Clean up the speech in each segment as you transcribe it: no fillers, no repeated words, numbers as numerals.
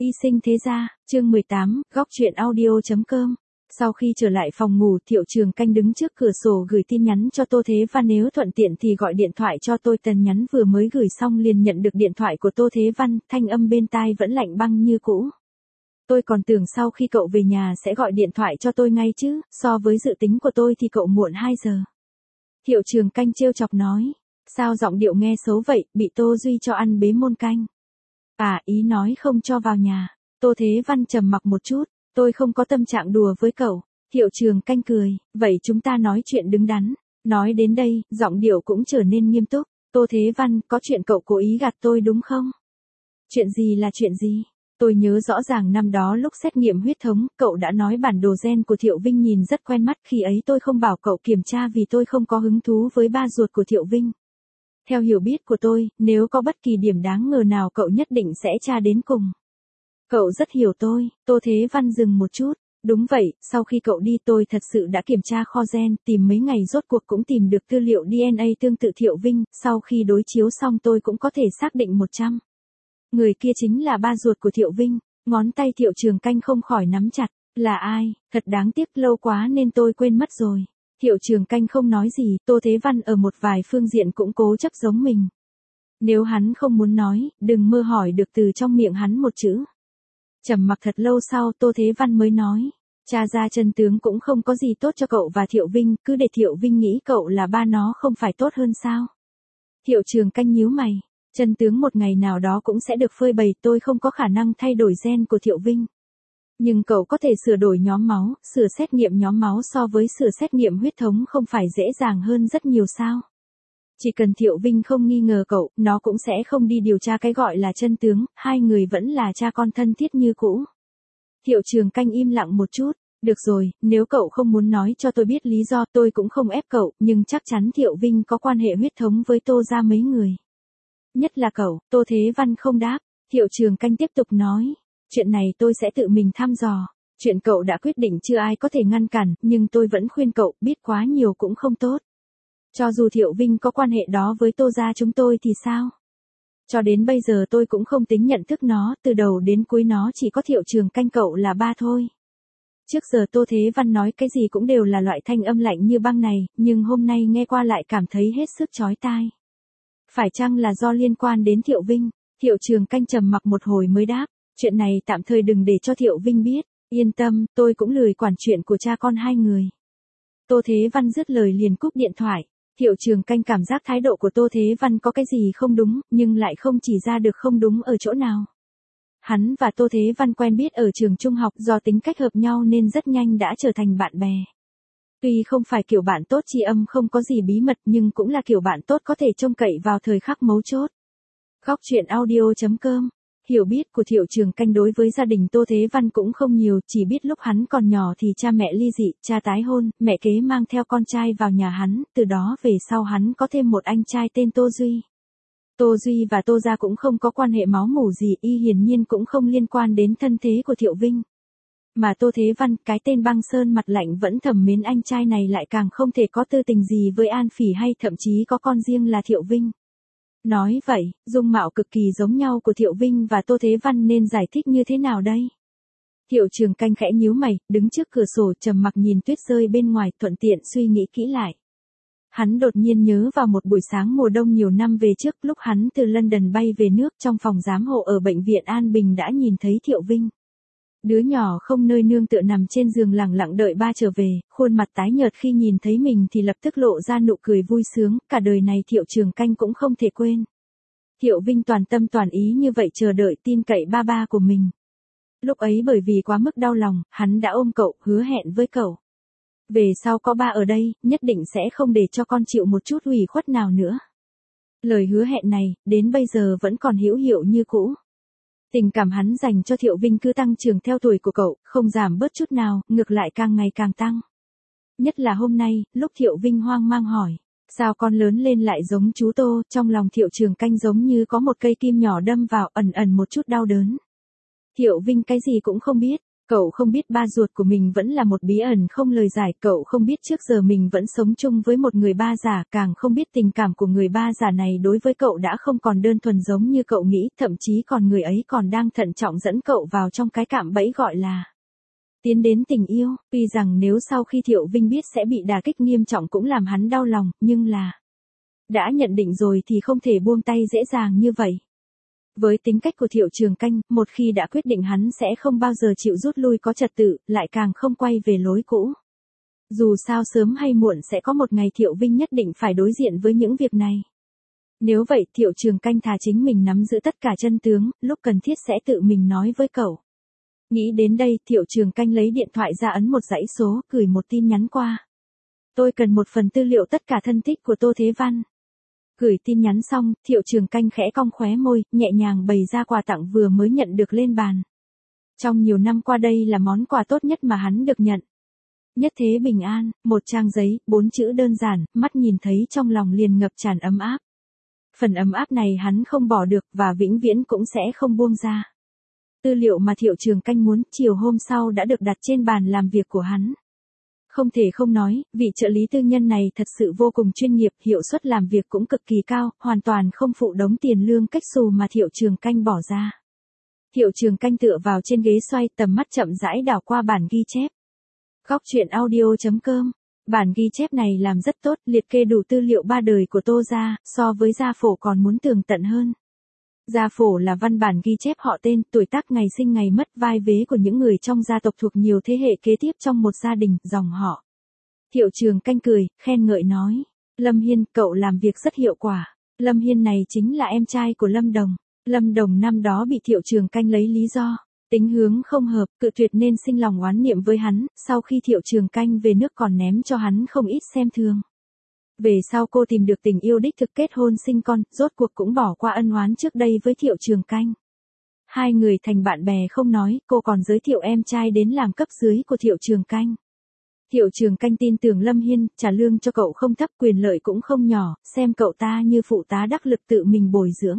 Y sinh thế gia, chương 18, góc truyện audio.com. Sau khi trở lại phòng ngủ, Thiệu Trường Canh đứng trước cửa sổ gửi tin nhắn cho Tô Thế Văn, nếu thuận tiện thì gọi điện thoại cho tôi. Tin nhắn vừa mới gửi xong liền nhận được điện thoại của Tô Thế Văn, thanh âm bên tai vẫn lạnh băng như cũ. Tôi còn tưởng sau khi cậu về nhà sẽ gọi điện thoại cho tôi ngay chứ, so với dự tính của tôi thì cậu muộn 2 giờ. Thiệu Trường Canh trêu chọc nói, sao giọng điệu nghe xấu vậy, bị Tô Duy cho ăn bế môn canh. À, ý nói không cho vào nhà. Tô Thế Văn trầm mặc một chút, tôi không có tâm trạng đùa với cậu. Thiệu Trường Canh cười, vậy chúng ta nói chuyện đứng đắn. Nói đến đây, giọng điệu cũng trở nên nghiêm túc. Tô Thế Văn, có chuyện cậu cố ý gạt tôi đúng không? Chuyện gì là chuyện gì? Tôi nhớ rõ ràng năm đó lúc xét nghiệm huyết thống, cậu đã nói bản đồ gen của Thiệu Vinh nhìn rất quen mắt, khi ấy tôi không bảo cậu kiểm tra vì tôi không có hứng thú với ba ruột của Thiệu Vinh. Theo hiểu biết của tôi, nếu có bất kỳ điểm đáng ngờ nào cậu nhất định sẽ tra đến cùng. Cậu rất hiểu tôi. Tô Thế Văn dừng một chút. Đúng vậy, sau khi cậu đi tôi thật sự đã kiểm tra kho gen, tìm mấy ngày rốt cuộc cũng tìm được tư liệu DNA tương tự Thiệu Vinh, sau khi đối chiếu xong tôi cũng có thể xác định 100. Người kia chính là ba ruột của Thiệu Vinh. Ngón tay Thiệu Trường Canh không khỏi nắm chặt. Là ai? Thật đáng tiếc, lâu quá nên tôi quên mất rồi. Thiệu Trường Canh không nói gì, Tô Thế Văn ở một vài phương diện cũng cố chấp giống mình. Nếu hắn không muốn nói, đừng mơ hỏi được từ trong miệng hắn một chữ. Trầm mặc thật lâu sau, Tô Thế Văn mới nói, tra ra chân tướng cũng không có gì tốt cho cậu và Thiệu Vinh, cứ để Thiệu Vinh nghĩ cậu là ba nó không phải tốt hơn sao? Thiệu Trường Canh nhíu mày, chân tướng một ngày nào đó cũng sẽ được phơi bày, tôi không có khả năng thay đổi gen của Thiệu Vinh. Nhưng cậu có thể sửa đổi nhóm máu, sửa xét nghiệm nhóm máu so với sửa xét nghiệm huyết thống không phải dễ dàng hơn rất nhiều sao? Chỉ cần Thiệu Vinh không nghi ngờ cậu, nó cũng sẽ không đi điều tra cái gọi là chân tướng, hai người vẫn là cha con thân thiết như cũ. Thiệu Trường Canh im lặng một chút, được rồi, nếu cậu không muốn nói cho tôi biết lý do tôi cũng không ép cậu, nhưng chắc chắn Thiệu Vinh có quan hệ huyết thống với Tô gia mấy người. Nhất là cậu. Tô Thế Văn không đáp, Thiệu Trường Canh tiếp tục nói. Chuyện này tôi sẽ tự mình thăm dò. Chuyện cậu đã quyết định chưa ai có thể ngăn cản, nhưng tôi vẫn khuyên cậu, biết quá nhiều cũng không tốt. Cho dù Thiệu Vinh có quan hệ đó với Tô gia chúng tôi thì sao? Cho đến bây giờ tôi cũng không tính nhận thức nó, từ đầu đến cuối nó chỉ có Thiệu Trường Canh cậu là ba thôi. Trước giờ Tô Thế Văn nói cái gì cũng đều là loại thanh âm lạnh như băng này, nhưng hôm nay nghe qua lại cảm thấy hết sức chói tai. Phải chăng là do liên quan đến Thiệu Vinh? Thiệu Trường Canh trầm mặc một hồi mới đáp. Chuyện này tạm thời đừng để cho Thiệu Vinh biết, yên tâm, tôi cũng lười quản chuyện của cha con hai người. Tô Thế Văn dứt lời liền cúp điện thoại. Thiệu Trường Canh cảm giác thái độ của Tô Thế Văn có cái gì không đúng, nhưng lại không chỉ ra được không đúng ở chỗ nào. Hắn và Tô Thế Văn quen biết ở trường trung học, do tính cách hợp nhau nên rất nhanh đã trở thành bạn bè. Tuy không phải kiểu bạn tốt tri âm không có gì bí mật, nhưng cũng là kiểu bạn tốt có thể trông cậy vào thời khắc mấu chốt. Góc truyện audio.com. Hiểu biết của Thiệu Trường Canh đối với gia đình Tô Thế Văn cũng không nhiều, chỉ biết lúc hắn còn nhỏ thì cha mẹ ly dị, cha tái hôn, mẹ kế mang theo con trai vào nhà hắn, từ đó về sau hắn có thêm một anh trai tên Tô Duy. Tô Duy và Tô gia cũng không có quan hệ máu mủ gì, y hiển nhiên cũng không liên quan đến thân thế của Thiệu Vinh. Mà Tô Thế Văn, cái tên băng sơn mặt lạnh vẫn thầm mến anh trai này lại càng không thể có tư tình gì với An Phỉ hay thậm chí có con riêng là Thiệu Vinh. Nói vậy, dung mạo cực kỳ giống nhau của Thiệu Vinh và Tô Thế Văn nên giải thích như thế nào đây? Thiệu Trường Canh khẽ nhíu mày, đứng trước cửa sổ trầm mặc nhìn tuyết rơi bên ngoài, thuận tiện suy nghĩ kỹ lại. Hắn đột nhiên nhớ vào một buổi sáng mùa đông nhiều năm về trước, lúc hắn từ London bay về nước, trong phòng giám hộ ở bệnh viện An Bình đã nhìn thấy Thiệu Vinh. Đứa nhỏ không nơi nương tựa nằm trên giường lẳng lặng đợi ba trở về, khuôn mặt tái nhợt khi nhìn thấy mình thì lập tức lộ ra nụ cười vui sướng, cả đời này Thiệu Trường Canh cũng không thể quên. Thiệu Vinh toàn tâm toàn ý như vậy chờ đợi tin cậy ba của mình. Lúc ấy bởi vì quá mức đau lòng, hắn đã ôm cậu, hứa hẹn với cậu. Về sau có ba ở đây, nhất định sẽ không để cho con chịu một chút ủy khuất nào nữa. Lời hứa hẹn này, đến bây giờ vẫn còn hữu hiệu như cũ. Tình cảm hắn dành cho Thiệu Vinh cứ tăng trưởng theo tuổi của cậu, không giảm bớt chút nào, ngược lại càng ngày càng tăng. Nhất là hôm nay, lúc Thiệu Vinh hoang mang hỏi, sao con lớn lên lại giống chú Tô, trong lòng Thiệu Trường Canh giống như có một cây kim nhỏ đâm vào, ẩn ẩn một chút đau đớn. Thiệu Vinh cái gì cũng không biết, Cậu không biết ba ruột của mình vẫn là một bí ẩn không lời giải, cậu không biết trước giờ mình vẫn sống chung với một người ba giả, càng không biết tình cảm của người ba giả này đối với cậu đã không còn đơn thuần giống như cậu nghĩ, thậm chí còn người ấy còn đang thận trọng dẫn cậu vào trong cái cạm bẫy gọi là tiến đến tình yêu. Tuy rằng nếu sau khi Thiệu Vinh biết sẽ bị đả kích nghiêm trọng cũng làm hắn đau lòng, nhưng là đã nhận định rồi thì không thể buông tay dễ dàng như vậy. Với tính cách của Thiệu Trường Canh, một khi đã quyết định hắn sẽ không bao giờ chịu rút lui có trật tự, lại càng không quay về lối cũ. Dù sao sớm hay muộn sẽ có một ngày Thiệu Vinh nhất định phải đối diện với những việc này. Nếu vậy Thiệu Trường Canh thà chính mình nắm giữ tất cả chân tướng, lúc cần thiết sẽ tự mình nói với cậu. Nghĩ đến đây Thiệu Trường Canh lấy điện thoại ra ấn một dãy số, gửi một tin nhắn qua. Tôi cần một phần tư liệu tất cả thân tích của Tô Thế Văn. Gửi tin nhắn xong, Thiệu Trường Canh khẽ cong khóe môi, nhẹ nhàng bày ra quà tặng vừa mới nhận được lên bàn. Trong nhiều năm qua đây là món quà tốt nhất mà hắn được nhận. Nhất thế bình an, một trang giấy, 4 chữ đơn giản, mắt nhìn thấy trong lòng liền ngập tràn ấm áp. Phần ấm áp này hắn không bỏ được và vĩnh viễn cũng sẽ không buông ra. Tư liệu mà Thiệu Trường Canh muốn chiều hôm sau đã được đặt trên bàn làm việc của hắn. Không thể không nói, vị trợ lý tư nhân này thật sự vô cùng chuyên nghiệp, hiệu suất làm việc cũng cực kỳ cao, hoàn toàn không phụ đống tiền lương cách xù mà Thiệu Trường Canh bỏ ra. Thiệu Trường Canh tựa vào trên ghế xoay, tầm mắt chậm rãi đảo qua bản ghi chép. Góc truyện audio.com. Bản ghi chép này làm rất tốt, liệt kê đủ tư liệu ba đời của Tô gia, so với gia phổ còn muốn tường tận hơn. Gia phổ là văn bản ghi chép họ tên, tuổi tác, ngày sinh, ngày mất, vai vế của những người trong gia tộc thuộc nhiều thế hệ kế tiếp trong một gia đình, dòng họ. Thiệu Trường Canh cười, khen ngợi nói. Lâm Hiên, cậu làm việc rất hiệu quả. Lâm Hiên này chính là em trai của Lâm Đồng. Lâm Đồng năm đó bị Thiệu Trường Canh lấy lý do tính hướng không hợp, cự tuyệt nên sinh lòng oán niệm với hắn, sau khi Thiệu Trường Canh về nước còn ném cho hắn không ít xem thường. Về sau cô tìm được tình yêu đích thực, kết hôn sinh con, rốt cuộc cũng bỏ qua ân oán trước đây với Thiệu Trường Canh. Hai người thành bạn bè không nói, cô còn giới thiệu em trai đến làm cấp dưới của Thiệu Trường Canh. Thiệu Trường Canh tin tưởng Lâm Hiên, trả lương cho cậu không thấp, quyền lợi cũng không nhỏ, xem cậu ta như phụ tá đắc lực tự mình bồi dưỡng.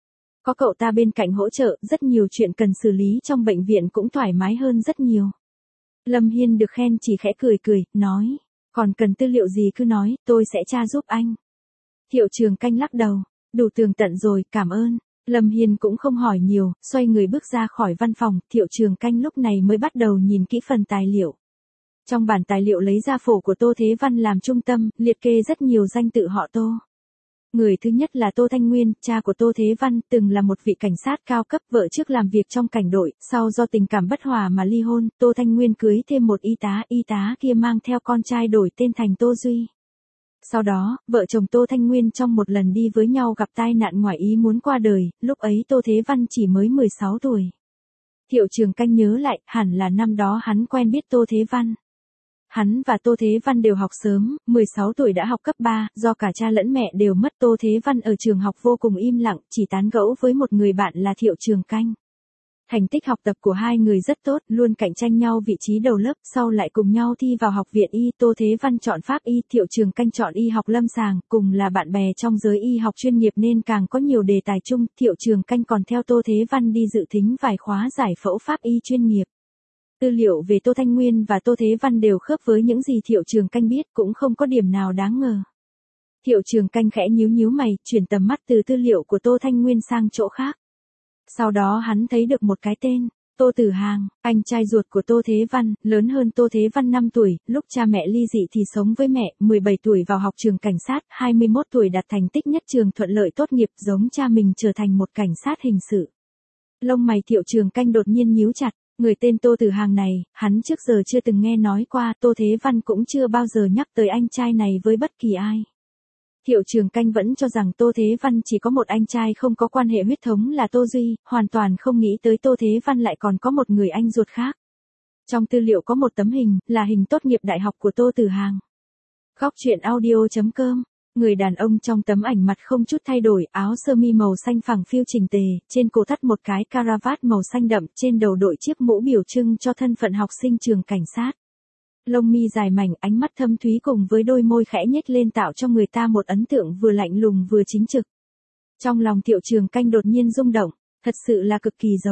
Có cậu ta bên cạnh hỗ trợ, rất nhiều chuyện cần xử lý trong bệnh viện cũng thoải mái hơn rất nhiều. Lâm Hiên được khen chỉ khẽ cười cười, nói. Còn cần tư liệu gì cứ nói, tôi sẽ tra giúp anh. Thiệu Trường Canh lắc đầu. Đủ tường tận rồi, cảm ơn. Lâm Hiên cũng không hỏi nhiều, xoay người bước ra khỏi văn phòng. Thiệu Trường Canh lúc này mới bắt đầu nhìn kỹ phần tài liệu. Trong bản tài liệu lấy gia phổ của Tô Thế Văn làm trung tâm, liệt kê rất nhiều danh tự họ Tô. Người thứ nhất là Tô Thanh Nguyên, cha của Tô Thế Văn, từng là một vị cảnh sát cao cấp, vợ trước làm việc trong cảnh đội, sau do tình cảm bất hòa mà ly hôn, Tô Thanh Nguyên cưới thêm một y tá kia mang theo con trai đổi tên thành Tô Duy. Sau đó, vợ chồng Tô Thanh Nguyên trong một lần đi với nhau gặp tai nạn ngoài ý muốn qua đời, lúc ấy Tô Thế Văn chỉ mới 16 tuổi. Thiệu Trường Canh nhớ lại, hẳn là năm đó hắn quen biết Tô Thế Văn. Hắn và Tô Thế Văn đều học sớm, 16 tuổi đã học cấp 3, do cả cha lẫn mẹ đều mất, Tô Thế Văn ở trường học vô cùng im lặng, chỉ tán gẫu với một người bạn là Thiệu Trường Canh. Thành tích học tập của hai người rất tốt, luôn cạnh tranh nhau vị trí đầu lớp, sau lại cùng nhau thi vào học viện y, Tô Thế Văn chọn pháp y, Thiệu Trường Canh chọn y học lâm sàng, cùng là bạn bè trong giới y học chuyên nghiệp nên càng có nhiều đề tài chung, Thiệu Trường Canh còn theo Tô Thế Văn đi dự thính vài khóa giải phẫu pháp y chuyên nghiệp. Tư liệu về Tô Thanh Nguyên và Tô Thế Văn đều khớp với những gì Thiệu Trường Canh biết, cũng không có điểm nào đáng ngờ. Thiệu Trường Canh khẽ nhíu mày, chuyển tầm mắt từ tư liệu của Tô Thanh Nguyên sang chỗ khác. Sau đó hắn thấy được một cái tên, Tô Tử Hàng, anh trai ruột của Tô Thế Văn, lớn hơn Tô Thế Văn 5 tuổi, lúc cha mẹ ly dị thì sống với mẹ, 17 tuổi vào học trường cảnh sát, 21 tuổi đạt thành tích nhất trường thuận lợi tốt nghiệp, giống cha mình trở thành một cảnh sát hình sự. Lông mày Thiệu Trường Canh đột nhiên nhíu chặt. Người tên Tô Tử Hàng này, hắn trước giờ chưa từng nghe nói qua, Tô Thế Văn cũng chưa bao giờ nhắc tới anh trai này với bất kỳ ai. Thiệu Trường Canh vẫn cho rằng Tô Thế Văn chỉ có một anh trai không có quan hệ huyết thống là Tô Duy, hoàn toàn không nghĩ tới Tô Thế Văn lại còn có một người anh ruột khác. Trong tư liệu có một tấm hình, là hình tốt nghiệp đại học của Tô Tử Hàng. Góc truyện audio.com. Người đàn ông trong tấm ảnh mặt không chút thay đổi, áo sơ mi màu xanh phẳng phiu chỉnh tề, trên cổ thắt một cái caravat màu xanh đậm, trên đầu đội chiếc mũ biểu trưng cho thân phận học sinh trường cảnh sát. Lông mi dài mảnh, ánh mắt thâm thúy cùng với đôi môi khẽ nhếch lên tạo cho người ta một ấn tượng vừa lạnh lùng vừa chính trực. Trong lòng Thiệu Trường Canh đột nhiên rung động, thật sự là cực kỳ giống.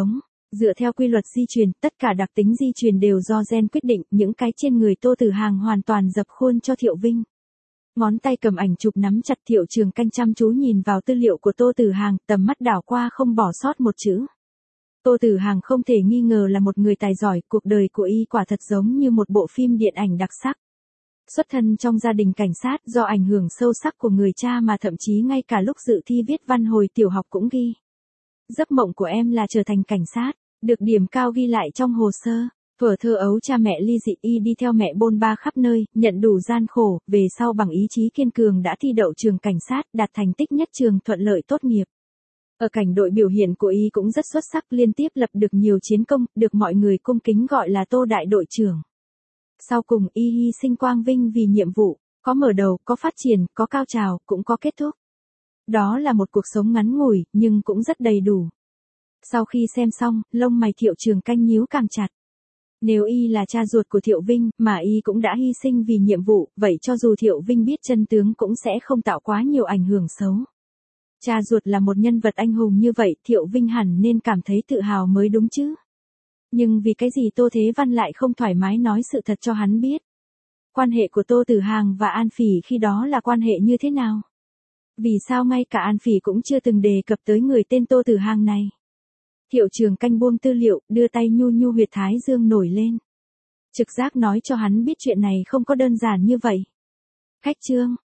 Dựa theo quy luật di truyền, tất cả đặc tính di truyền đều do gen quyết định, những cái trên người Tô Tử Hàng hoàn toàn dập khuôn cho Thiệu Vinh. Ngón tay cầm ảnh chụp nắm chặt, Thiệu Trường Canh chăm chú nhìn vào tư liệu của Tô Tử Hàng, tầm mắt đảo qua không bỏ sót một chữ. Tô Tử Hàng không thể nghi ngờ là một người tài giỏi, cuộc đời của y quả thật giống như một bộ phim điện ảnh đặc sắc. Xuất thân trong gia đình cảnh sát, do ảnh hưởng sâu sắc của người cha mà thậm chí ngay cả lúc dự thi viết văn hồi tiểu học cũng ghi. Giấc mộng của em là trở thành cảnh sát, được điểm cao ghi lại trong hồ sơ. Thuở thơ ấu cha mẹ ly dị, y đi theo mẹ bôn ba khắp nơi, nhận đủ gian khổ, về sau bằng ý chí kiên cường đã thi đậu trường cảnh sát, đạt thành tích nhất trường, thuận lợi tốt nghiệp. Ở cảnh đội biểu hiện của y cũng rất xuất sắc, liên tiếp lập được nhiều chiến công, được mọi người cung kính gọi là Tô đại đội trưởng. Sau cùng y hy sinh quang vinh vì nhiệm vụ, có mở đầu, có phát triển, có cao trào, cũng có kết thúc. Đó là một cuộc sống ngắn ngủi, nhưng cũng rất đầy đủ. Sau khi xem xong, lông mày Thiệu Trường Canh nhíu càng chặt. Nếu y là cha ruột của Thiệu Vinh, mà y cũng đã hy sinh vì nhiệm vụ, vậy cho dù Thiệu Vinh biết chân tướng cũng sẽ không tạo quá nhiều ảnh hưởng xấu. Cha ruột là một nhân vật anh hùng như vậy, Thiệu Vinh hẳn nên cảm thấy tự hào mới đúng chứ. Nhưng vì cái gì Tô Thế Văn lại không thoải mái nói sự thật cho hắn biết? Quan hệ của Tô Tử Hàng và An Phỉ khi đó là quan hệ như thế nào? Vì sao ngay cả An Phỉ cũng chưa từng đề cập tới người tên Tô Tử Hàng này? Thiệu Trường Canh buông tư liệu, đưa tay nhu nhu huyệt thái dương nổi lên. Trực giác nói cho hắn biết chuyện này không có đơn giản như vậy. Khách trương,